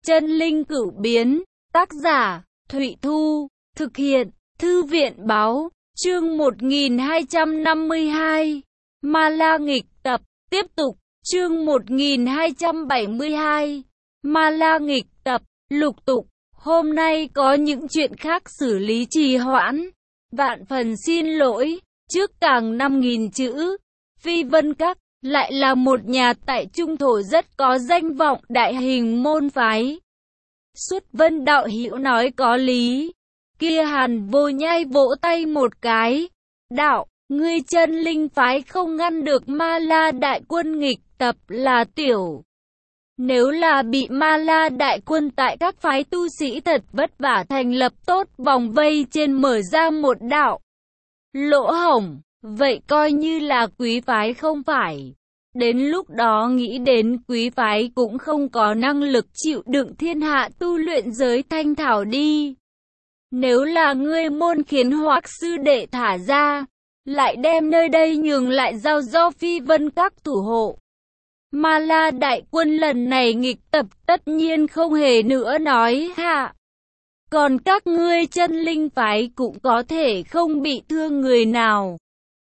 Chân linh cửu biến, tác giả, Thụy Thu, thực hiện, Thư viện báo, chương 1252, Ma La nghịch tập, tiếp tục, chương 1272, Ma La nghịch tập, lục tục, hôm nay có những chuyện khác xử lý trì hoãn, vạn phần xin lỗi, trước càng 5.000 chữ, Phi Vân Các, lại là một nhà tại Trung Thổ rất có danh vọng đại hình môn phái. Xuất Vân đạo hữu nói có lý. Kia Hàn Vô Nhai vỗ tay một cái. Đạo, ngươi chân linh phái không ngăn được Ma La đại quân nghịch tập là tiểu. Nếu là bị Ma La đại quân tại các phái tu sĩ thật vất vả thành lập tốt vòng vây trên mở ra một đạo lỗ hổng, vậy coi như là quý phái không phải. Đến lúc đó nghĩ đến quý phái cũng không có năng lực chịu đựng thiên hạ tu luyện giới thanh thảo đi. Nếu là ngươi môn khiến Hoắc sư đệ thả ra, lại đem nơi đây nhường lại giao do Phi Vân Các thủ hộ. Ma La đại quân lần này nghịch tập tất nhiên không hề nữa nói hạ. Còn các ngươi chân linh phái cũng có thể không bị thương người nào.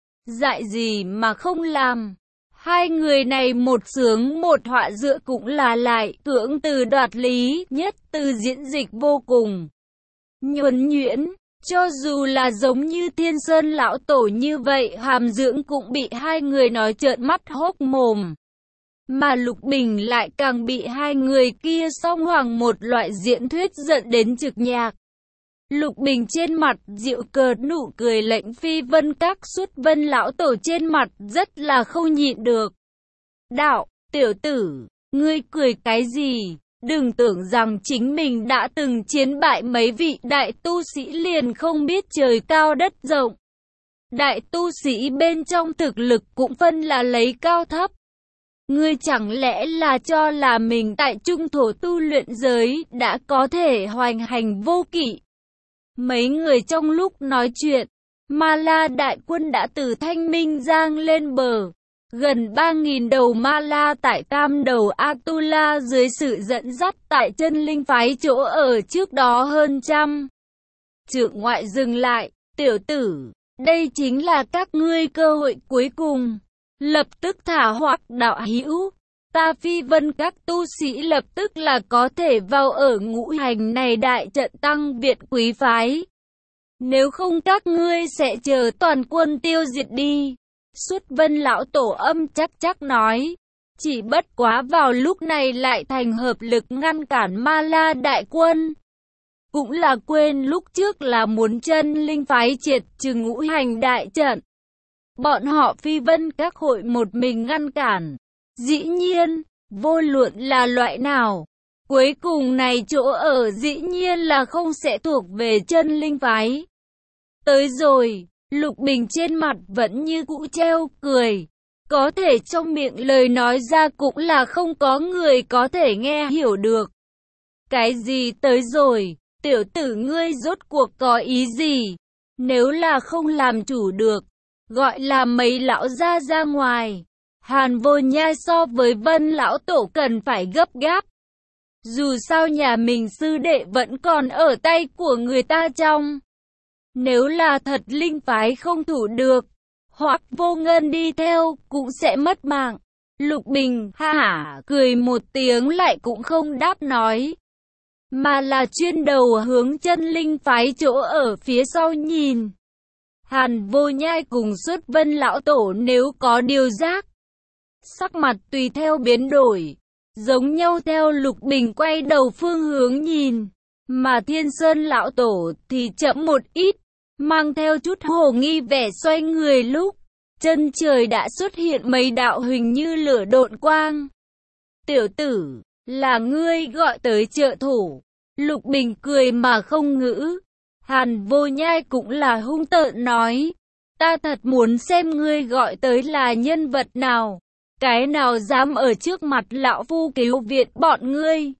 Dại gì mà không làm. Hai người này một sướng một họa giữa cũng là lại cưỡng từ đoạt lý, nhất từ diễn dịch vô cùng nhuần nhuyễn. Cho dù là giống như Thiên Sơn lão tổ như vậy, hàm dưỡng cũng bị hai người nói trợn mắt hốc mồm. Mà Lục Bình lại càng bị hai người kia song hoàng một loại diễn thuyết giận đến trực nhạc. Lục Bình trên mặt dịu cợt nụ cười lệnh Phi Vân Các Xuất Vân lão tổ trên mặt rất là không nhịn được. Đạo, tiểu tử, ngươi cười cái gì? Đừng tưởng rằng chính mình đã từng chiến bại mấy vị đại tu sĩ liền không biết trời cao đất rộng. Đại tu sĩ bên trong thực lực cũng phân là lấy cao thấp. Ngươi chẳng lẽ là cho là mình tại Trung Thổ tu luyện giới đã có thể hoành hành vô kỵ? Mấy người trong lúc nói chuyện, Ma La đại quân đã từ Thanh Minh Giang lên bờ. Gần 3.000 đầu Ma La tại Tam Đầu Atula dưới sự dẫn dắt tại chân linh phái chỗ ở trước đó hơn trăm trượng ngoại dừng lại. Tiểu tử, đây chính là các ngươi cơ hội cuối cùng. Lập tức thả Hoắc đạo hữu. Ta Phi Vân Các tu sĩ lập tức là có thể vào ở ngũ hành này đại trận tăng viện quý phái. Nếu không các ngươi sẽ chờ toàn quân tiêu diệt đi. Xuất Vân lão tổ âm chắc nói. Chỉ bất quá vào lúc này lại thành hợp lực ngăn cản Ma La đại quân. Cũng là quên lúc trước là muốn chân linh phái triệt trừ ngũ hành đại trận. Bọn họ Phi Vân Các hội một mình ngăn cản. Dĩ nhiên, vô luận là loại nào, cuối cùng này chỗ ở dĩ nhiên là không sẽ thuộc về chân linh phái. Tới rồi, Lục Bình trên mặt vẫn như cũ treo cười. Có thể trong miệng lời nói ra cũng là không có người có thể nghe hiểu được. Cái gì tới rồi, tiểu tử ngươi rốt cuộc có ý gì? Nếu là không làm chủ được, gọi là mấy lão ra ngoài. Hàn Vô Nhai so với Vân lão tổ cần phải gấp gáp. Dù sao nhà mình sư đệ vẫn còn ở tay của người ta trong. Nếu là thật linh phái không thủ được, hoặc Vô Ngân đi theo cũng sẽ mất mạng. Lục Bình ha hả cười một tiếng lại cũng không đáp nói, mà là chuyên đầu hướng chân linh phái chỗ ở phía sau nhìn. Hàn Vô Nhai cùng Xuất Vân lão tổ nếu có điều giác, sắc mặt tùy theo biến đổi, giống nhau theo Lục Bình quay đầu phương hướng nhìn, mà Thiên Sơn lão tổ thì chậm một ít, mang theo chút hồ nghi vẻ xoay người lúc chân trời đã xuất hiện mấy đạo hình như lửa độn quang. Tiểu tử, là ngươi gọi tới trợ thủ. Lục Bình cười mà không ngữ. Hàn Vô Nhai cũng là hung tợn nói, ta thật muốn xem ngươi gọi tới là nhân vật nào. Cái nào dám ở trước mặt lão phu cứu viện bọn ngươi?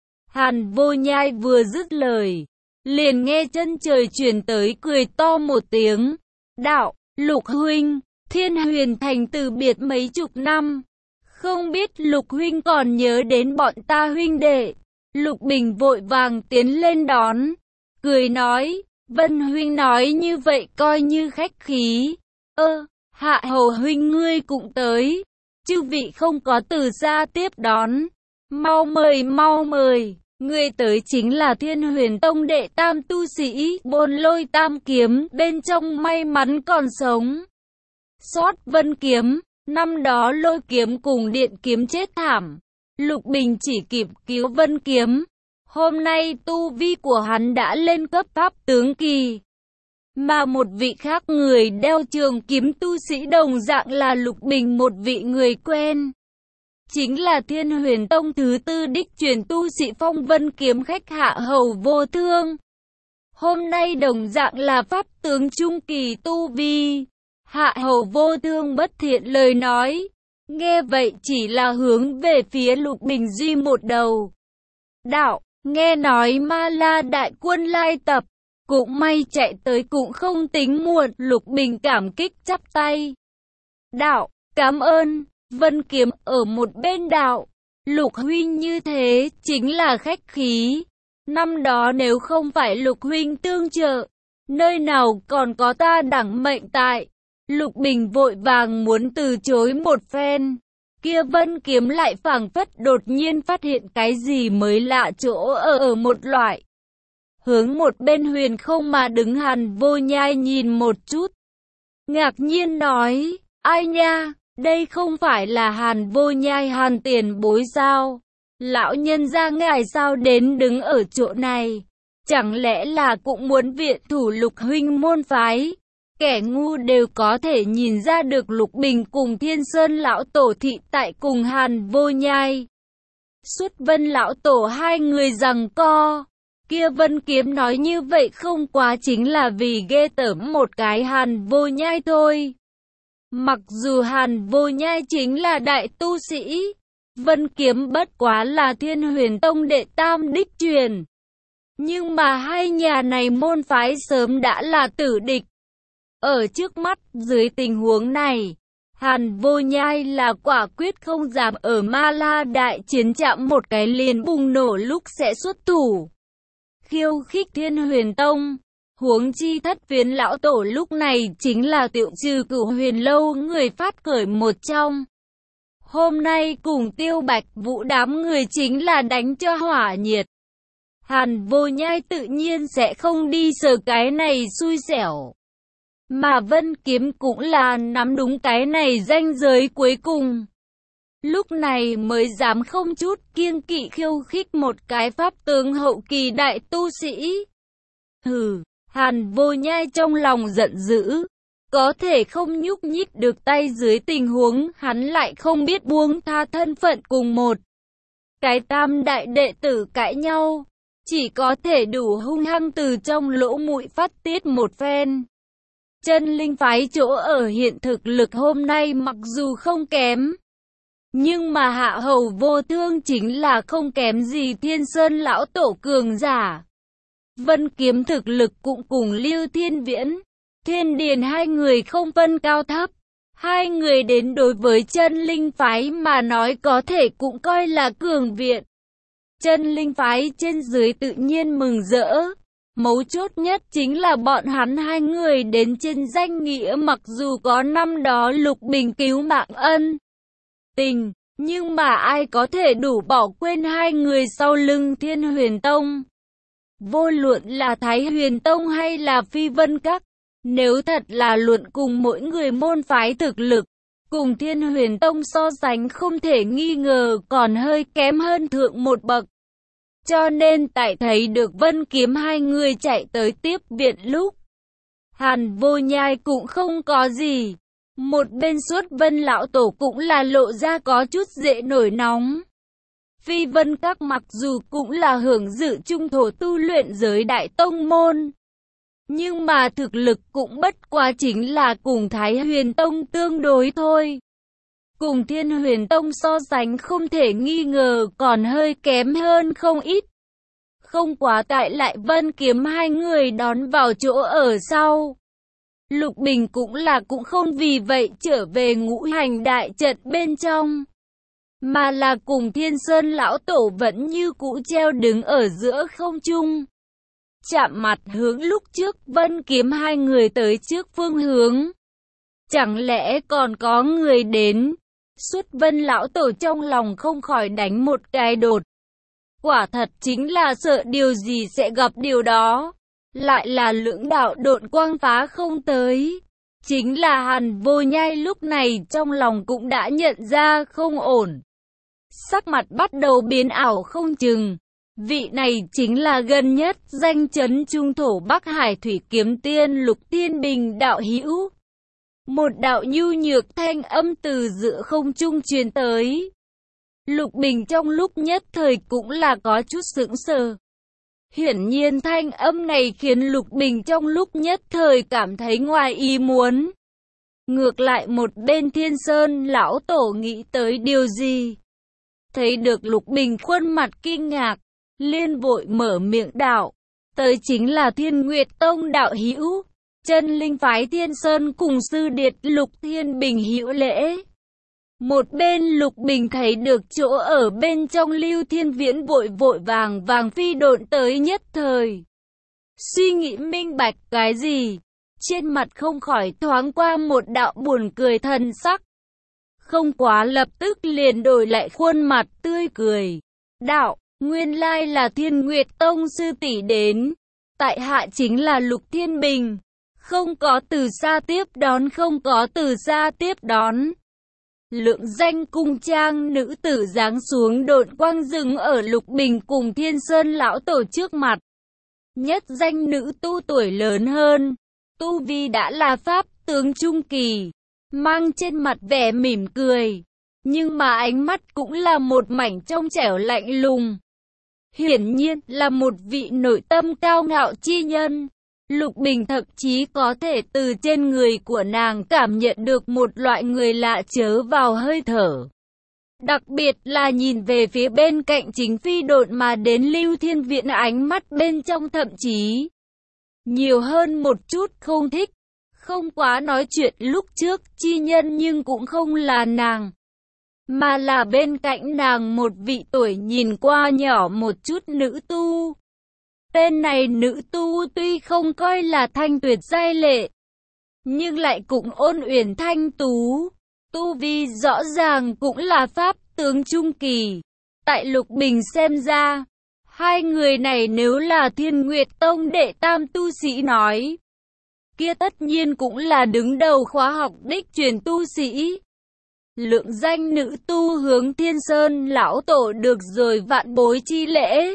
Hàn Vô Nhai vừa dứt lời, liền nghe chân trời truyền tới cười to một tiếng. Đạo, Lục huynh, Thiên Huyền Thành từ biệt mấy chục năm. Không biết Lục huynh còn nhớ đến bọn ta huynh đệ. Lục Bình vội vàng tiến lên đón, cười nói, Vân huynh nói như vậy coi như khách khí. Hạ hầu huynh ngươi cũng tới, chư vị không có từ xa tiếp đón. Mau mời, người tới chính là Thiên Huyền Tông đệ tam tu sĩ, Bôn Lôi Tam Kiếm, bên trong may mắn còn sống. Sót Vân Kiếm, năm đó Lôi Kiếm cùng Điện Kiếm chết thảm, Lục Bình chỉ kịp cứu Vân Kiếm. Hôm nay tu vi của hắn đã lên cấp pháp tướng kỳ. Mà một vị khác người đeo trường kiếm tu sĩ đồng dạng là Lục Bình một vị người quen. Chính là Thiên Huyền Tông thứ tư đích truyền tu sĩ Phong Vân Kiếm khách Hạ Hầu Vô Thương. Hôm nay đồng dạng là pháp tướng trung kỳ tu vi. Hạ Hầu Vô Thương bất thiện lời nói. Nghe vậy chỉ là hướng về phía Lục Bình duy một đầu. Đạo, nghe nói Ma La đại quân lai tập. Cũng may chạy tới cũng không tính muộn. Lục Bình cảm kích chắp tay. Đạo, cảm ơn. Vân Kiếm ở một bên đạo. Lục huynh như thế chính là khách khí. Năm đó nếu không phải Lục huynh tương trợ, nơi nào còn có ta đẳng mệnh tại. Lục Bình vội vàng muốn từ chối một phen. Kia Vân Kiếm lại phảng phất đột nhiên phát hiện cái gì mới lạ chỗ ở một loại. Hướng một bên huyền không mà đứng Hàn Vô Nhai nhìn một chút. Ngạc nhiên nói, ai nha, đây không phải là Hàn Vô Nhai Hàn tiền bối sao? Lão nhân gia ngài sao đến đứng ở chỗ này? Chẳng lẽ là cũng muốn viện thủ Lục huynh môn phái? Kẻ ngu đều có thể nhìn ra được Lục Bình cùng Thiên Sơn lão tổ thị tại cùng Hàn Vô Nhai. Xuất Vân lão tổ hai người giằng co. Kia Vân Kiếm nói như vậy không quá chính là vì ghê tởm một cái Hàn Vô Nhai thôi. Mặc dù Hàn Vô Nhai chính là đại tu sĩ, Vân Kiếm bất quá là Thiên Huyền Tông đệ tam đích truyền. Nhưng mà hai nhà này môn phái sớm đã là tử địch. Ở trước mắt, dưới tình huống này, Hàn Vô Nhai là quả quyết không dám ở Ma La đại chiến chạm một cái liền bùng nổ lúc sẽ xuất thủ. Khiêu khích Thiên Huyền Tông, huống chi Thất Phiến lão tổ lúc này chính là Tiệu Trừ Cửu Huyền Lâu người phát khởi một trong. Hôm nay cùng Tiêu Bạch Vũ đám người chính là đánh cho hỏa nhiệt. Hàn Vô Nhai tự nhiên sẽ không đi sờ cái này xui xẻo. Mà Vân Kiếm cũng là nắm đúng cái này ranh giới cuối cùng. Lúc này mới dám không chút kiêng kỵ khiêu khích một cái pháp tướng hậu kỳ đại tu sĩ. Hừ, Hàn Vô Nhai trong lòng giận dữ. Có thể không nhúc nhích được tay dưới tình huống hắn lại không biết buông tha thân phận cùng một cái tam đại đệ tử cãi nhau. Chỉ có thể đủ hung hăng từ trong lỗ mũi phát tiết một phen. Chân linh phái chỗ ở hiện thực lực hôm nay mặc dù không kém, nhưng mà Hạ Hầu Vô Thương chính là không kém gì Thiên Sơn lão tổ cường giả. Vân Kiếm thực lực cũng cùng Lưu Thiên Viễn, Thiên Điền hai người không phân cao thấp. Hai người đến đối với chân linh phái mà nói có thể cũng coi là cường viện. Chân linh phái trên dưới tự nhiên mừng rỡ. Mấu chốt nhất chính là bọn hắn hai người đến trên danh nghĩa mặc dù có năm đó Lục Bình cứu mạng ân tình, nhưng mà ai có thể đủ bỏ quên hai người sau lưng Thiên Huyền Tông. Vô luận là Thái Huyền Tông hay là Phi Vân Các, nếu thật là luận cùng mỗi người môn phái thực lực, cùng Thiên Huyền Tông so sánh không thể nghi ngờ còn hơi kém hơn thượng một bậc. Cho nên tại thấy được Vân Kiếm hai người chạy tới tiếp viện lúc, Hàn Vô Nhai cũng không có gì. Một bên Xuất Vân lão tổ cũng là lộ ra có chút dễ nổi nóng. Phi Vân Các mặc dù cũng là hưởng dự trung thổ tu luyện giới đại tông môn, nhưng mà thực lực cũng bất quá chính là cùng Thái Huyền Tông tương đối thôi. Cùng Thiên Huyền Tông so sánh không thể nghi ngờ còn hơi kém hơn không ít. Không quá tại lại Vân Kiếm hai người đón vào chỗ ở sau. Lục Bình cũng không vì vậy trở về ngũ hành đại trận bên trong. mà là cùng Thiên Sơn lão tổ vẫn như cũ treo đứng ở giữa không trung. Chạm mặt hướng lúc trước Vân Kiếm hai người tới trước phương hướng. Chẳng lẽ còn có người đến? Xuất Vân lão tổ trong lòng không khỏi đánh một cái đột. Quả thật chính là sợ điều gì sẽ gặp điều đó. Lại là lưỡng đạo độn quang phá không tới. Chính là Hàn Vô Nhai lúc này trong lòng cũng đã nhận ra không ổn. Sắc mặt bắt đầu biến ảo không chừng. Vị này chính là gần nhất danh chấn trung thổ Bắc Hải Thủy Kiếm Tiên Lục Thiên Bình đạo hữu. Một đạo nhu nhược thanh âm từ giữa không trung truyền tới. Lục Bình trong lúc nhất thời cũng là có chút sững sờ. Hiển nhiên thanh âm này khiến Lục Bình trong lúc nhất thời cảm thấy ngoài ý muốn. Ngược lại một bên Thiên Sơn lão tổ nghĩ tới điều gì? Thấy được Lục Bình khuôn mặt kinh ngạc, liên vội mở miệng đạo. Tới chính là Thiên Nguyệt Tông đạo hữu. Chân linh phái Thiên Sơn cùng sư điệt Lục Thiên Bình hữu lễ. Một bên Lục Bình thấy được chỗ ở bên trong Lưu Thiên Viễn vội vội vàng vàng phi độn tới nhất thời. Suy nghĩ minh bạch cái gì? Trên mặt không khỏi thoáng qua một đạo buồn cười thần sắc. Không quá lập tức liền đổi lại khuôn mặt tươi cười. Đạo, nguyên lai là Thiên Nguyệt Tông sư tỷ đến. Tại hạ chính là Lục Thiên Bình. Không có từ xa tiếp đón, không có từ xa tiếp đón. Lượng danh cung trang nữ tử giáng xuống độn quang dừng ở Lục Bình cùng Thiên Sơn lão tổ trước mặt. Nhất danh nữ tu tuổi lớn hơn, tu vi đã là pháp tướng trung kỳ, mang trên mặt vẻ mỉm cười, nhưng mà ánh mắt cũng là một mảnh trong trẻo lạnh lùng. Hiển nhiên là một vị nội tâm cao ngạo chi nhân. Lục Bình thậm chí có thể từ trên người của nàng cảm nhận được một loại người lạ chớ vào hơi thở. Đặc biệt là nhìn về phía bên cạnh chính phi độn mà đến Lưu Thiên Viễn, ánh mắt bên trong thậm chí nhiều hơn một chút không thích. Không quá nói chuyện lúc trước chi nhân nhưng cũng không là nàng, mà là bên cạnh nàng một vị tuổi nhìn qua nhỏ một chút nữ tu. Tên này nữ tu tuy không coi là thanh tuyệt giai lệ, nhưng lại cũng ôn uyển thanh tú. Tu vi rõ ràng cũng là pháp tướng trung kỳ. Tại Lục Bình xem ra, hai người này nếu là Thiên Nguyệt Tông đệ tam tu sĩ nói, kia tất nhiên cũng là đứng đầu khóa học đích truyền tu sĩ. Lượng danh nữ tu hướng Thiên Sơn lão tổ được rồi vạn bối chi lễ,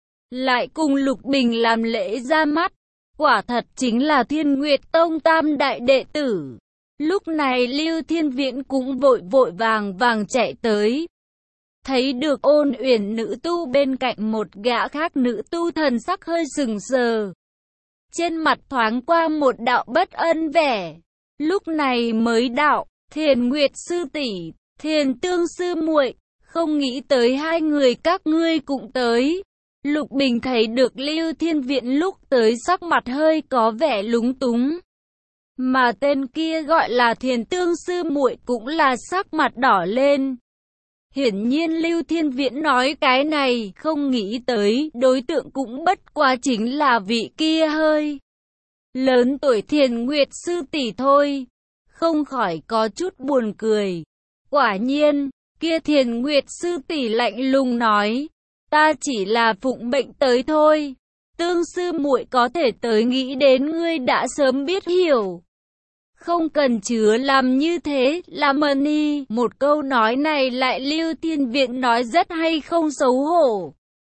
lại cùng Lục Bình làm lễ ra mắt, quả thật chính là Thiên Nguyệt Tông tam đại đệ tử. Lúc này Lưu Thiên Viễn cũng vội vội vàng vàng chạy tới. Thấy được ôn uyển nữ tu bên cạnh một gã khác nữ tu, thần sắc hơi sừng sờ. Trên mặt thoáng qua một đạo bất ân vẻ. Lúc này mới đạo, Thiền Nguyệt sư tỷ, Thiền Tương sư muội, không nghĩ tới hai người các ngươi cũng tới. Lục Bình thấy được Lưu Thiên Viễn lúc tới sắc mặt hơi có vẻ lúng túng. Mà tên kia gọi là Thiền Tương sư muội cũng là sắc mặt đỏ lên. Hiển nhiên Lưu Thiên Viễn nói cái này không nghĩ tới đối tượng cũng bất quá chính là vị kia hơi lớn tuổi Thiền Nguyệt sư tỷ thôi. Không khỏi có chút buồn cười. Quả nhiên, kia Thiền Nguyệt sư tỷ lạnh lùng nói, ta chỉ là phụng mệnh tới thôi. Tương sư muội có thể tới, nghĩ đến ngươi đã sớm biết hiểu. Không cần chứa làm như thế, làm ơn. Một câu nói này lại Lưu Thiên Viễn nói rất hay không xấu hổ.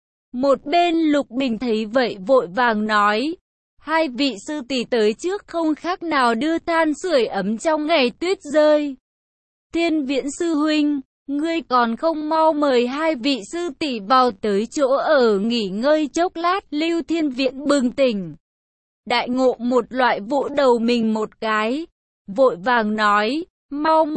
Một bên Lục Bình thấy vậy vội vàng nói, hai vị sư tỷ tới trước không khác nào đưa than sưởi ấm trong ngày tuyết rơi. Thiên Viễn sư huynh, ngươi còn không mau mời hai vị sư tỷ vào tới chỗ ở nghỉ ngơi chốc lát. Lưu Thiên Viễn bừng tỉnh, đại ngộ một loại, vỗ đầu mình một cái, vội vàng nói, mau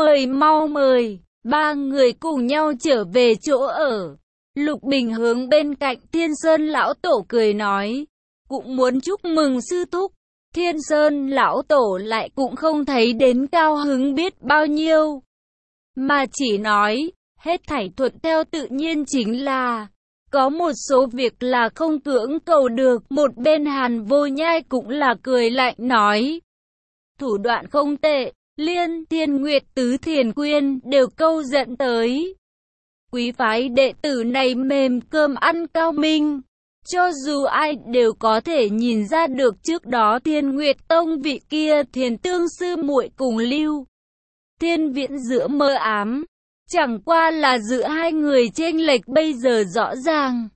mời. Ba người cùng nhau trở về chỗ ở. Lục Bình hướng bên cạnh Thiên Sơn lão tổ cười nói, cũng muốn chúc mừng sư thúc. Thiên Sơn lão tổ lại cũng không thấy đến cao hứng biết bao nhiêu, mà chỉ nói, Hết thảy thuận theo tự nhiên chính là có một số việc là không cưỡng cầu được. Một bên Hàn Vô Nhai cũng là cười lạnh nói. Thủ đoạn không tệ, Liên Thiên Nguyệt Tứ Thiền Quyên đều câu dẫn tới. Quý phái đệ tử này mềm cơm ăn cao minh. Cho dù ai đều có thể nhìn ra được trước đó Thiên Nguyệt Tông vị kia thiền tương sư muội cùng Lưu Thiên Viễn giữa mơ ám. Chẳng qua là giữa hai người chênh lệch bây giờ rõ ràng.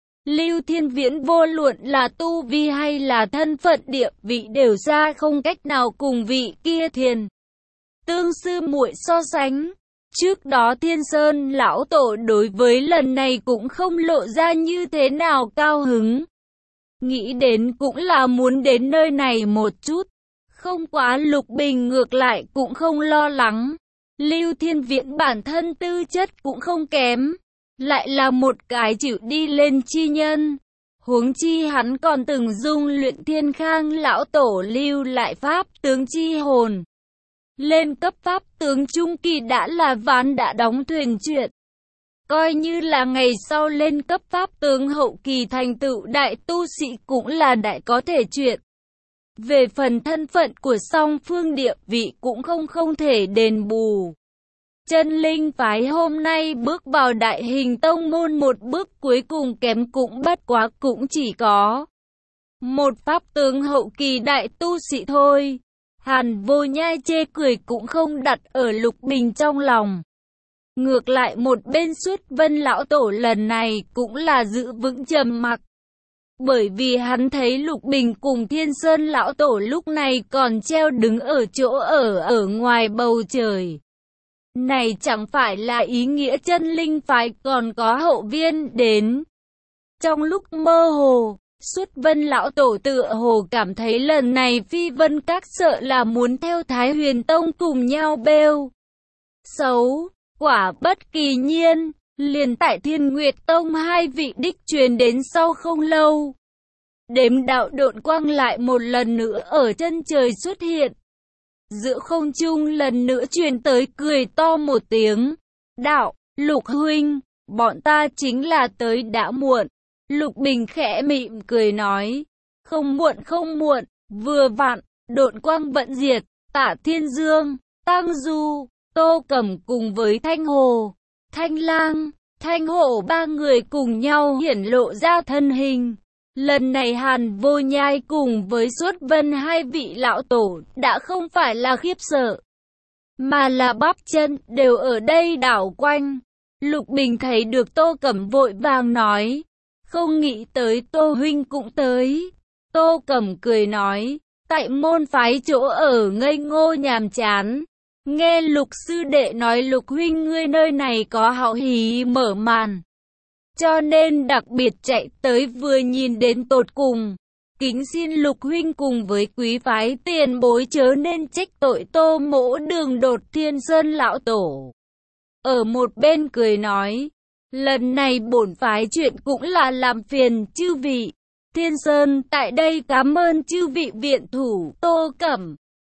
Lưu Thiên Viễn vô luận là tu vi hay là thân phận địa vị đều ra không cách nào cùng vị kia thiền tương sư muội so sánh. Trước đó Thiên Sơn lão tổ đối với lần này cũng không lộ ra như thế nào cao hứng. Nghĩ đến cũng là muốn đến nơi này một chút. Không quá Lục Bình ngược lại cũng không lo lắng. Lưu Thiên Viễn bản thân tư chất cũng không kém. Lại là một cái chịu đi lên chi nhân. Huống chi hắn còn từng dung luyện Thiên Khang lão tổ lưu lại pháp tướng chi hồn. Lên cấp pháp tướng trung kỳ đã là ván đã đóng thuyền chuyện. Coi như là ngày sau lên cấp pháp tướng hậu kỳ thành tựu đại tu sĩ cũng là đại có thể chuyện. Về phần thân phận của song phương địa vị cũng không thể đền bù. Chân Linh phái hôm nay bước vào đại hình tông môn một bước cuối cùng kém cũng bất quá cũng chỉ có một pháp tướng hậu kỳ đại tu sĩ thôi. Hàn Vô Nhai chê cười cũng không đặt ở Lục Bình trong lòng. Ngược lại một bên Xuất Vân lão tổ lần này cũng là giữ vững trầm mặc. Bởi vì hắn thấy Lục Bình cùng Thiên Sơn lão tổ lúc này còn treo đứng ở chỗ ở ngoài bầu trời. Này chẳng phải là ý nghĩa Chân Linh phái còn có hậu viên đến. Trong lúc mơ hồ, Xuất Vân lão tổ tựa hồ cảm thấy lần này Phi Vân Các sợ là muốn theo Thái Huyền Tông cùng nhau bêu xấu. Quả bất kỳ nhiên, liền tại Thiên Nguyệt Tông hai vị đích truyền đến sau không lâu. Đếm đạo độn quang lại một lần nữa ở chân trời xuất hiện. Giữa không trung lần nữa truyền tới cười to một tiếng. Đạo, Lục huynh, bọn ta chính là tới đã muộn. Lục Bình khẽ mỉm cười nói. Không muộn, vừa vặn, độn quang vận diệt, Tả Thiên Dương, Tăng Du, Tô Cẩm cùng với Thanh Hồ, Thanh Lang, Thanh Hổ ba người cùng nhau hiển lộ ra thân hình. Lần này Hàn Vô Nhai cùng với Xuất Vân hai vị lão tổ đã không phải là khiếp sợ, mà là bắp chân đều ở đây đảo quanh. Lục Bình thấy được Tô Cẩm vội vàng nói. Không nghĩ tới Tô huynh cũng tới. Tô Cẩm cười nói. Tại môn phái chỗ ở ngây ngô nhàm chán. Nghe Lục sư đệ nói Lục huynh ngươi nơi này có hậu hí mở màn. Cho nên đặc biệt chạy tới vừa nhìn đến tột cùng. Kính xin Lục huynh cùng với quý phái tiền bối chớ nên trách tội Tô mỗ đường đột Thiên Sơn lão tổ. Ở một bên cười nói. Lần này bổn phái chuyện cũng là làm phiền chư vị. Thiên Sơn tại đây cảm ơn chư vị viện thủ. Tô Cẩm,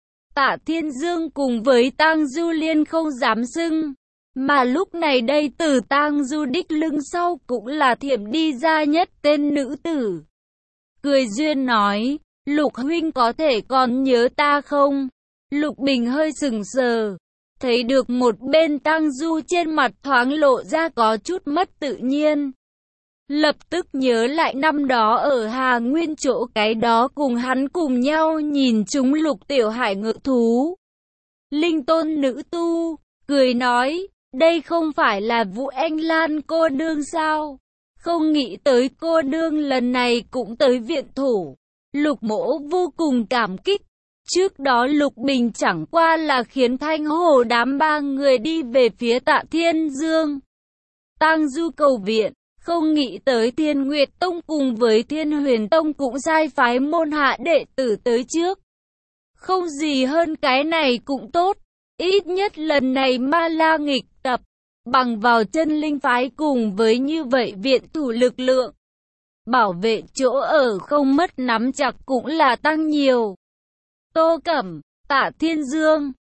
Tả Thiên Dương cùng với Tang Du Liên không dám xưng. Mà lúc này đây từ Tang Du đích lưng sau cũng là thiểm đi ra nhất tên nữ tử. Cười duyên nói, Lục huynh có thể còn nhớ ta không? Lục Bình hơi sừng sờ. Thấy được một bên Tang Du trên mặt thoáng lộ ra có chút mất tự nhiên. Lập tức nhớ lại năm đó ở Hà Nguyên chỗ cái đó cùng hắn cùng nhau nhìn chúng Lục Tiểu Hải ngự thú. Linh tôn nữ tu, cười nói, đây không phải là Vũ Anh Lan cô nương sao? Không nghĩ tới cô nương lần này cũng tới viện thủ. Lục mỗ vô cùng cảm kích. Trước đó Lục Bình chẳng qua là khiến Thanh Hồ đám ba người đi về phía Tạ Thiên Dương. Tang Du cầu viện, không nghĩ tới Thiên Nguyệt Tông cùng với Thiên Huyền Tông cũng sai phái môn hạ đệ tử tới trước. Không gì hơn cái này cũng tốt, ít nhất lần này Ma La nghịch tập, bằng vào Chân Linh phái cùng với như vậy viện thủ lực lượng. Bảo vệ chỗ ở không mất nắm chặt cũng là tăng nhiều. Tô Cẩm, Tả Thiên Dương,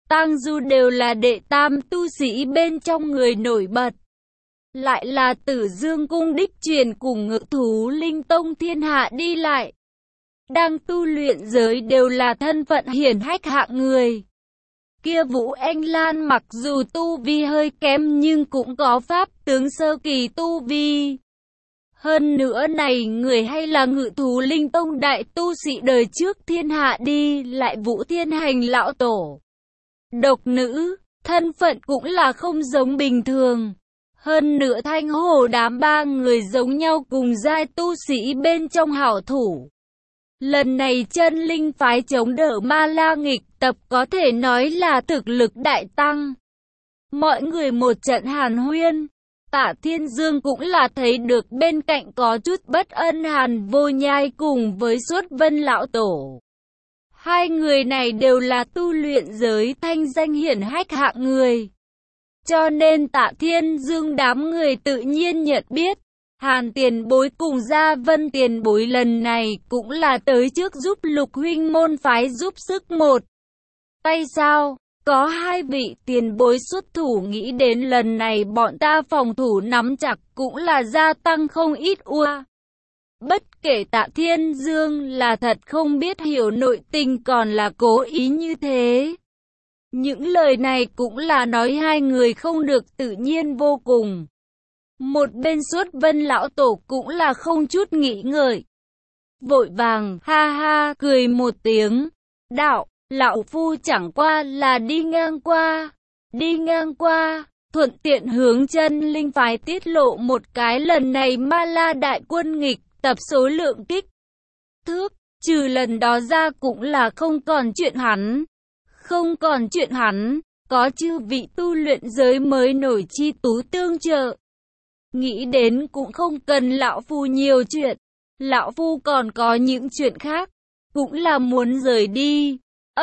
Tang Du đều là đệ tam tu sĩ bên trong người nổi bật. Lại là Tử Dương Cung đích truyền cùng Ngự Thú Linh Tông thiên hạ đi lại. Đang tu luyện giới đều là thân phận hiển hách hạng người. Kia Vũ Anh Lan mặc dù tu vi hơi kém nhưng cũng có pháp tướng sơ kỳ tu vi. Hơn nữa này người hay là Ngự Thú Linh Tông đại tu sĩ đời trước thiên hạ đi lại Vũ Thiên Hành lão tổ. Độc nữ, thân phận cũng là không giống bình thường. Hơn nữa Thanh Hồ đám ba người giống nhau cùng giai tu sĩ bên trong hảo thủ. Lần này chân linh phái chống đỡ Ma La nghịch tập có thể nói là thực lực đại tăng. Mọi người một trận hàn huyên. Tạ Thiên Dương cũng là thấy được bên cạnh có chút bất ân Hàn Vô Nhai cùng với Xuất Vân lão tổ. Hai người này đều là tu luyện giới thanh danh hiển hách hạng người. Cho nên Tạ Thiên Dương đám người tự nhiên nhận biết. Hàn tiền bối cùng Gia Vân tiền bối lần này cũng là tới trước giúp Lục huynh môn phái giúp sức một tay sao? Có hai vị tiền bối xuất thủ, nghĩ đến lần này bọn ta phòng thủ nắm chặt cũng là gia tăng không ít ua. Bất kể Tạ Thiên Dương là thật không biết hiểu nội tình còn là cố ý như thế. Những lời này cũng là nói hai người không được tự nhiên vô cùng. Một bên Xuất Vân lão tổ cũng là không chút nghĩ ngợi. Vội vàng, ha ha, cười một tiếng. Đạo, lão phu chẳng qua là đi ngang qua, thuận tiện hướng chân linh phái tiết lộ một cái lần này Ma La đại quân nghịch tập số lượng kích thước, trừ lần đó ra cũng là không còn chuyện hắn, có chư vị tu luyện giới mới nổi chi tú tương trợ. Nghĩ đến cũng không cần lão phu nhiều chuyện, lão phu còn có những chuyện khác, cũng là muốn rời đi.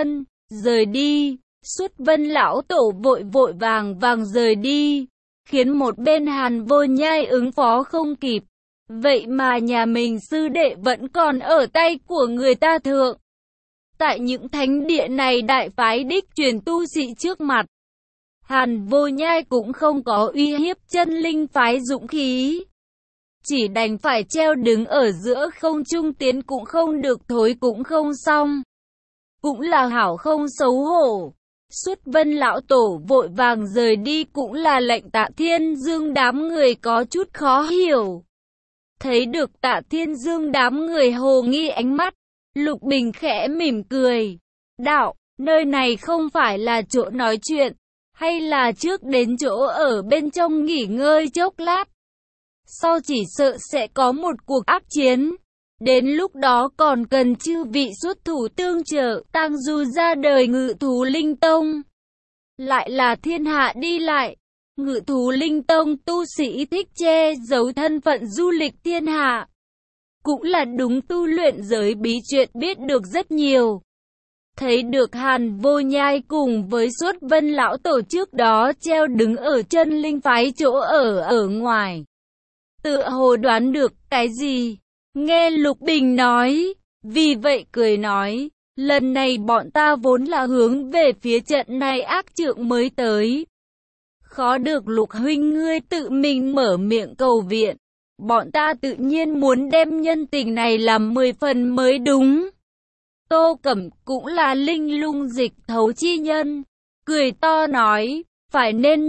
Rời đi. Xuất Vân lão tổ vội vàng rời đi, khiến một bên Hàn Vô Nhai ứng phó không kịp. Vậy mà nhà mình sư đệ vẫn còn ở tay của người ta thượng. Tại những thánh địa này đại phái đích truyền tu sĩ trước mặt, Hàn Vô Nhai cũng không có uy hiếp chân linh phái dũng khí. Chỉ đành phải treo đứng ở giữa không trung, tiến cũng không được, thối cũng không xong. Cũng là hảo không xấu hổ. Xuất Vân lão tổ vội vàng rời đi cũng là lệnh Tạ Thiên Dương đám người có chút khó hiểu. Thấy được Tạ Thiên Dương đám người hồ nghi ánh mắt, Lục Bình khẽ mỉm cười. Đạo, nơi này không phải là chỗ nói chuyện, hay là trước đến chỗ ở bên trong nghỉ ngơi chốc lát. Sau chỉ sợ sẽ có một cuộc ác chiến. Đến lúc đó còn cần chư vị xuất thủ tương trợ. Tang Du ra đời Ngự Thú Linh Tông, lại là thiên hạ đi lại. Ngự Thú Linh Tông tu sĩ thích che giấu thân phận du lịch thiên hạ, cũng là đúng tu luyện giới bí chuyện biết được rất nhiều. Thấy được Hàn Vô Nhai cùng với Xuất Vân lão tổ trước đó treo đứng ở chân linh phái chỗ ở ngoài, tựa hồ đoán được cái gì. Nghe Lục Bình nói, vì vậy cười nói, lần này bọn ta vốn là hướng về phía trận này ác trượng mới tới. Khó được Lục huynh ngươi tự mình mở miệng cầu viện, bọn ta tự nhiên muốn đem nhân tình này làm 10 phần mới đúng. Tô Cẩm cũng là linh lung dịch thấu chi nhân, cười to nói, phải nên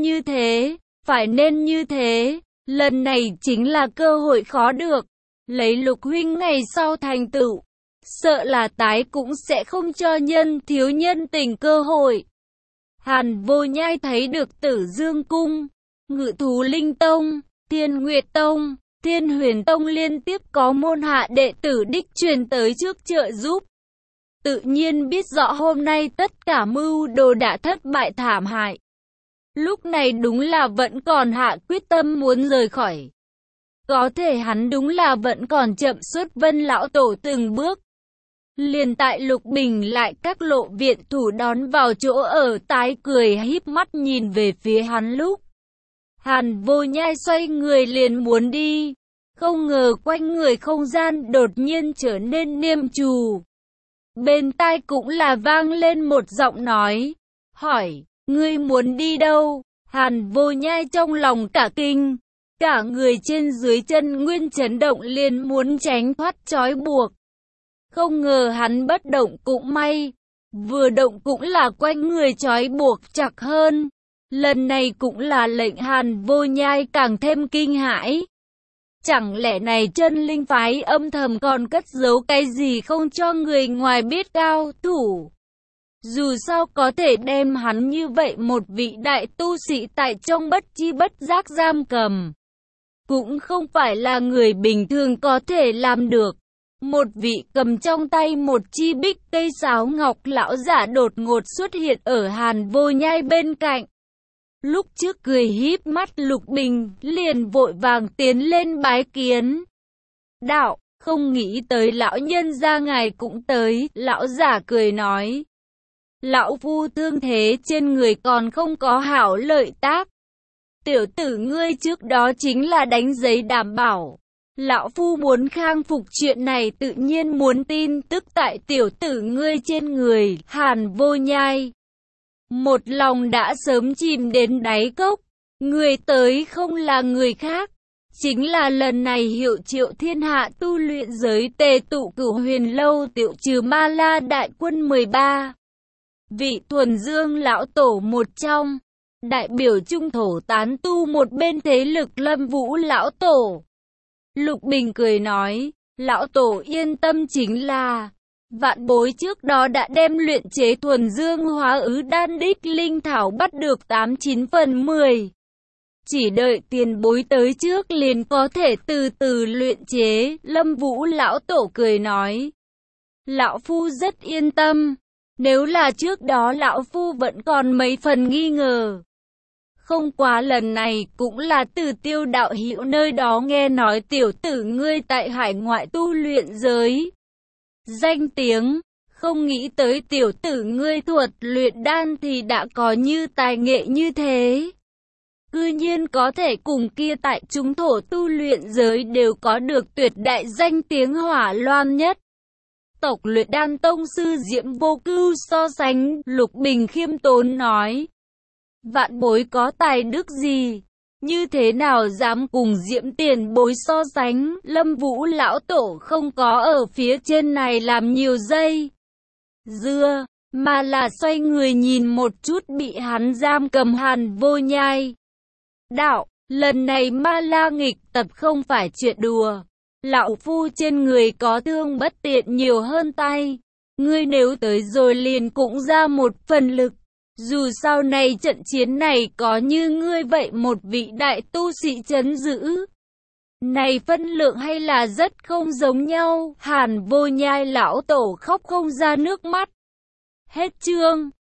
như thế, lần này chính là cơ hội khó được. Lấy Lục huynh ngày sau thành tựu, sợ là tái cũng sẽ không cho thiếu nhân tình cơ hội. Hàn Vô Nhai thấy được Tử Dương Cung, Ngự Thú Linh Tông, Thiên Nguyệt Tông, Thiên Huyền Tông liên tiếp có môn hạ đệ tử đích truyền tới trước trợ giúp. Tự nhiên biết rõ hôm nay tất cả mưu đồ đã thất bại thảm hại. Lúc này đúng là vẫn còn hạ quyết tâm muốn rời khỏi. Có thể hắn đúng là vẫn còn chậm Xuất Vân lão tổ từng bước. Liền tại Lục Bình lại các lộ viện thủ đón vào chỗ ở, tái cười híp mắt nhìn về phía hắn lúc Hàn Vô Nhai xoay người liền muốn đi, không ngờ quanh người không gian đột nhiên trở nên niêm trù. Bên tai cũng là vang lên một giọng nói, hỏi, ngươi muốn đi đâu? Hàn Vô Nhai trong lòng cả kinh, cả người trên dưới chân nguyên chấn động liền muốn tránh thoát trói buộc. Không ngờ hắn bất động cũng may, vừa động cũng là quanh người trói buộc chặt hơn. Lần này cũng là lệnh Hàn Vô Nhai càng thêm kinh hãi. Chẳng lẽ này chân linh phái âm thầm còn cất giấu cái gì không cho người ngoài biết cao thủ? Dù sao có thể đem hắn như vậy một vị đại tu sĩ tại trong bất chi bất giác giam cầm, cũng không phải là người bình thường có thể làm được. Một vị cầm trong tay một chi bích cây sáo ngọc lão giả đột ngột xuất hiện ở Hàn Vô Nhai bên cạnh. Lúc trước cười híp mắt Lục Bình liền vội vàng tiến lên bái kiến. Đạo, không nghĩ tới lão nhân gia ngài cũng tới, lão giả cười nói. Lão phu thương thế trên người còn không có hảo lợi tác. Tiểu tử ngươi trước đó chính là đánh giấy đảm bảo. Lão phu muốn khang phục chuyện này tự nhiên muốn tin tức tại tiểu tử ngươi trên người. Hàn Vô Nhai một lòng đã sớm chìm đến đáy cốc. Người tới không là người khác, chính là lần này hiệu triệu thiên hạ tu luyện giới tề tụ Cửu Huyền Lâu tiểu trừ Ma La đại quân 13. Vị Thuần Dương lão tổ một trong, đại biểu trung thổ tán tu một bên thế lực Lâm Vũ lão tổ. Lục Bình cười nói, lão tổ yên tâm, chính là vạn bối trước đó đã đem luyện chế Thuần Dương Hóa Ứ Đan đích linh thảo bắt được 8-9 phần 10. Chỉ đợi tiền bối tới trước liền có thể từ từ luyện chế. Lâm Vũ lão tổ cười nói, lão phu rất yên tâm. Nếu là trước đó lão phu vẫn còn mấy phần nghi ngờ. Không quá lần này cũng là từ Tiêu đạo hữu nơi đó nghe nói tiểu tử ngươi tại hải ngoại tu luyện giới danh tiếng, không nghĩ tới tiểu tử ngươi thuật luyện đan thì đã có như tài nghệ như thế. Cư nhiên có thể cùng kia tại chúng thổ tu luyện giới đều có được tuyệt đại danh tiếng Hỏa Loan nhất tộc luyện đan tông sư Diễm Vô Cưu so sánh. Lục Bình khiêm tốn nói, vạn bối có tài đức gì, như thế nào dám cùng Diễm tiền bối so sánh. Lâm Vũ lão tổ không có ở phía trên này làm nhiều dây dưa, mà là xoay người nhìn một chút bị hắn giam cầm Hàn Vô Nhai. Đạo, lần này Ma La nghịch tập không phải chuyện đùa. Lão phu trên người có thương bất tiện nhiều hơn tay. Ngươi nếu tới rồi liền cũng ra một phần lực. Dù sau này trận chiến này có như ngươi vậy một vị đại tu sĩ trấn giữ, này phân lượng hay là rất không giống nhau. Hàn Vô Nhai lão tổ khóc không ra nước mắt. Hết chương.